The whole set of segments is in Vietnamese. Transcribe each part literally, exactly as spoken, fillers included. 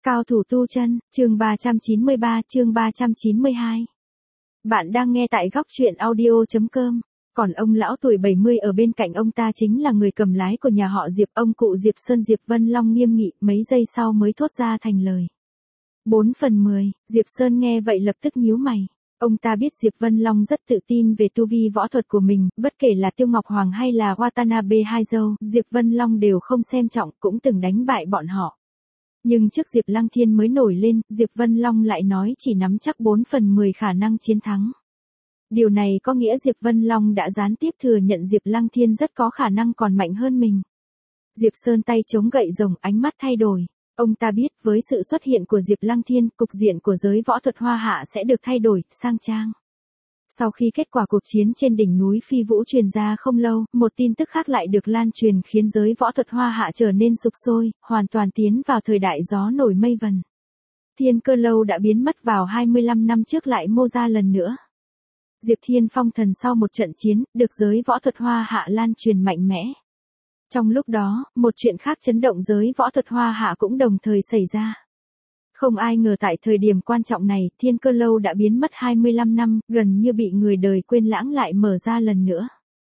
Cao thủ tu chân, chương ba trăm chín mươi ba, chương ba trăm chín mươi hai. Bạn đang nghe tại góc truyện audio chấm com. Còn ông lão tuổi bảy mươi ở bên cạnh ông ta chính là người cầm lái của nhà họ Diệp, ông cụ Diệp Sơn. Diệp Vân Long nghiêm nghị, mấy giây sau mới thốt ra thành lời. bốn phần mười, Diệp Sơn nghe vậy lập tức nhíu mày. Ông ta biết Diệp Vân Long rất tự tin về tu vi võ thuật của mình, bất kể là Tiêu Ngọc Hoàng hay là Watanabe Hai Dâu, Diệp Vân Long đều không xem trọng, cũng từng đánh bại bọn họ. Nhưng trước Diệp Lăng Thiên mới nổi lên, Diệp Vân Long lại nói chỉ nắm chắc bốn phần mười khả năng chiến thắng. Điều này có nghĩa Diệp Vân Long đã gián tiếp thừa nhận Diệp Lăng Thiên rất có khả năng còn mạnh hơn mình. Diệp Sơn tay chống gậy rồng, ánh mắt thay đổi. Ông ta biết với sự xuất hiện của Diệp Lăng Thiên, cục diện của giới võ thuật Hoa Hạ sẽ được thay đổi, sang trang. Sau khi kết quả cuộc chiến trên đỉnh núi Phi Vũ truyền ra không lâu, một tin tức khác lại được lan truyền khiến giới võ thuật Hoa Hạ trở nên sục sôi, hoàn toàn tiến vào thời đại gió nổi mây vần. Thiên Cơ Lâu đã biến mất vào hai mươi lăm năm trước lại mô ra lần nữa. Diệp Thiên phong thần sau một trận chiến, được giới võ thuật Hoa Hạ lan truyền mạnh mẽ. Trong lúc đó, một chuyện khác chấn động giới võ thuật Hoa Hạ cũng đồng thời xảy ra. Không ai ngờ tại thời điểm quan trọng này, Thiên Cơ Lâu đã biến mất hai mươi lăm năm, gần như bị người đời quên lãng lại mở ra lần nữa.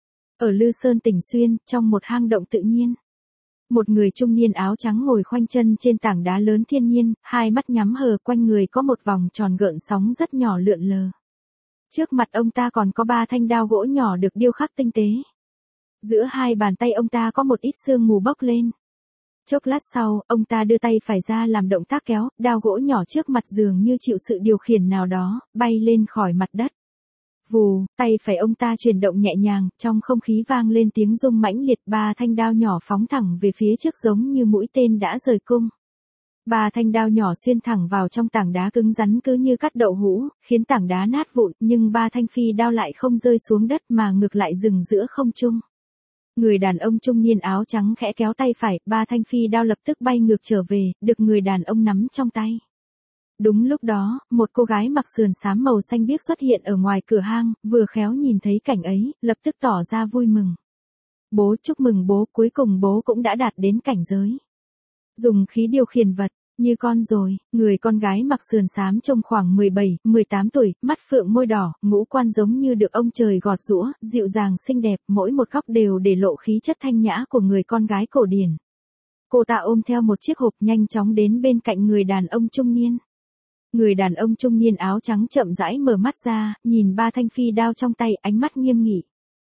Ở Lư Sơn Tỉnh Xuyên, trong một hang động tự nhiên. Một người trung niên áo trắng ngồi khoanh chân trên tảng đá lớn thiên nhiên, hai mắt nhắm hờ, quanh người có một vòng tròn gợn sóng rất nhỏ lượn lờ. Trước mặt ông ta còn có ba thanh đao gỗ nhỏ được điêu khắc tinh tế. Giữa hai bàn tay ông ta có một ít sương mù bốc lên. Chốc lát sau, ông ta đưa tay phải ra làm động tác kéo, đao gỗ nhỏ trước mặt dường như chịu sự điều khiển nào đó, bay lên khỏi mặt đất. Vù, tay phải ông ta chuyển động nhẹ nhàng, trong không khí vang lên tiếng rung mãnh liệt, ba thanh đao nhỏ phóng thẳng về phía trước giống như mũi tên đã rời cung. Ba thanh đao nhỏ xuyên thẳng vào trong tảng đá cứng rắn cứ như cắt đậu hũ, khiến tảng đá nát vụn, nhưng ba thanh phi đao lại không rơi xuống đất mà ngược lại dừng giữa không trung. Người đàn ông trung niên áo trắng khẽ kéo tay phải, ba thanh phi đao lập tức bay ngược trở về, được người đàn ông nắm trong tay. Đúng lúc đó, một cô gái mặc sườn xám màu xanh biếc xuất hiện ở ngoài cửa hang, vừa khéo nhìn thấy cảnh ấy, lập tức tỏ ra vui mừng. Bố, chúc mừng bố, cuối cùng bố cũng đã đạt đến cảnh giới. Dùng khí điều khiển vật, như con rồi. Người con gái mặc sườn xám trông khoảng mười bảy, mười tám tuổi, mắt phượng môi đỏ, ngũ quan giống như được ông trời gọt giũa, dịu dàng xinh đẹp, mỗi một góc đều để lộ khí chất thanh nhã của người con gái cổ điển. Cô ta ôm theo một chiếc hộp nhanh chóng đến bên cạnh người đàn ông trung niên. Người đàn ông trung niên áo trắng chậm rãi mở mắt ra, nhìn ba thanh phi đao trong tay, ánh mắt nghiêm nghị.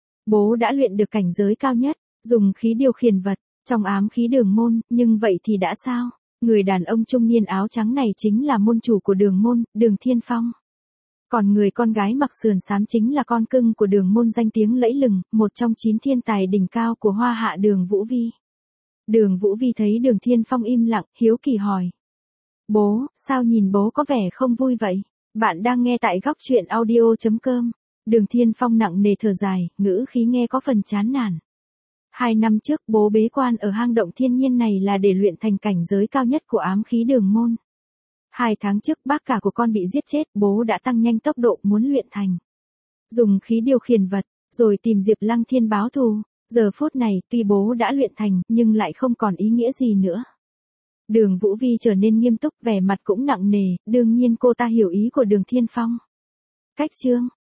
Bố đã luyện được cảnh giới cao nhất, dùng khí điều khiển vật, trong ám khí đường môn, nhưng vậy thì đã sao? Người đàn ông trung niên áo trắng này chính là môn chủ của đường môn, Đường Thiên Phong. Còn người con gái mặc sườn xám chính là con cưng của đường môn danh tiếng lẫy lừng, một trong chín thiên tài đỉnh cao của Hoa Hạ, Đường Vũ Vi. Đường Vũ Vi thấy Đường Thiên Phong im lặng, hiếu kỳ hỏi. Bố, sao nhìn bố có vẻ không vui vậy? Bạn đang nghe tại góc truyện audio chấm com. Đường Thiên Phong nặng nề thở dài, ngữ khí nghe có phần chán nản. Hai năm trước bố bế quan ở hang động thiên nhiên này là để luyện thành cảnh giới cao nhất của ám khí đường môn. Hai tháng trước bác cả của con bị giết chết, bố đã tăng nhanh tốc độ muốn luyện thành. Dùng khí điều khiển vật, rồi tìm Diệp Lăng Thiên báo thù. Giờ phút này, tuy bố đã luyện thành, nhưng lại không còn ý nghĩa gì nữa. Đường Vũ Vi trở nên nghiêm túc, vẻ mặt cũng nặng nề, đương nhiên cô ta hiểu ý của Đường Thiên Phong. Cách chương,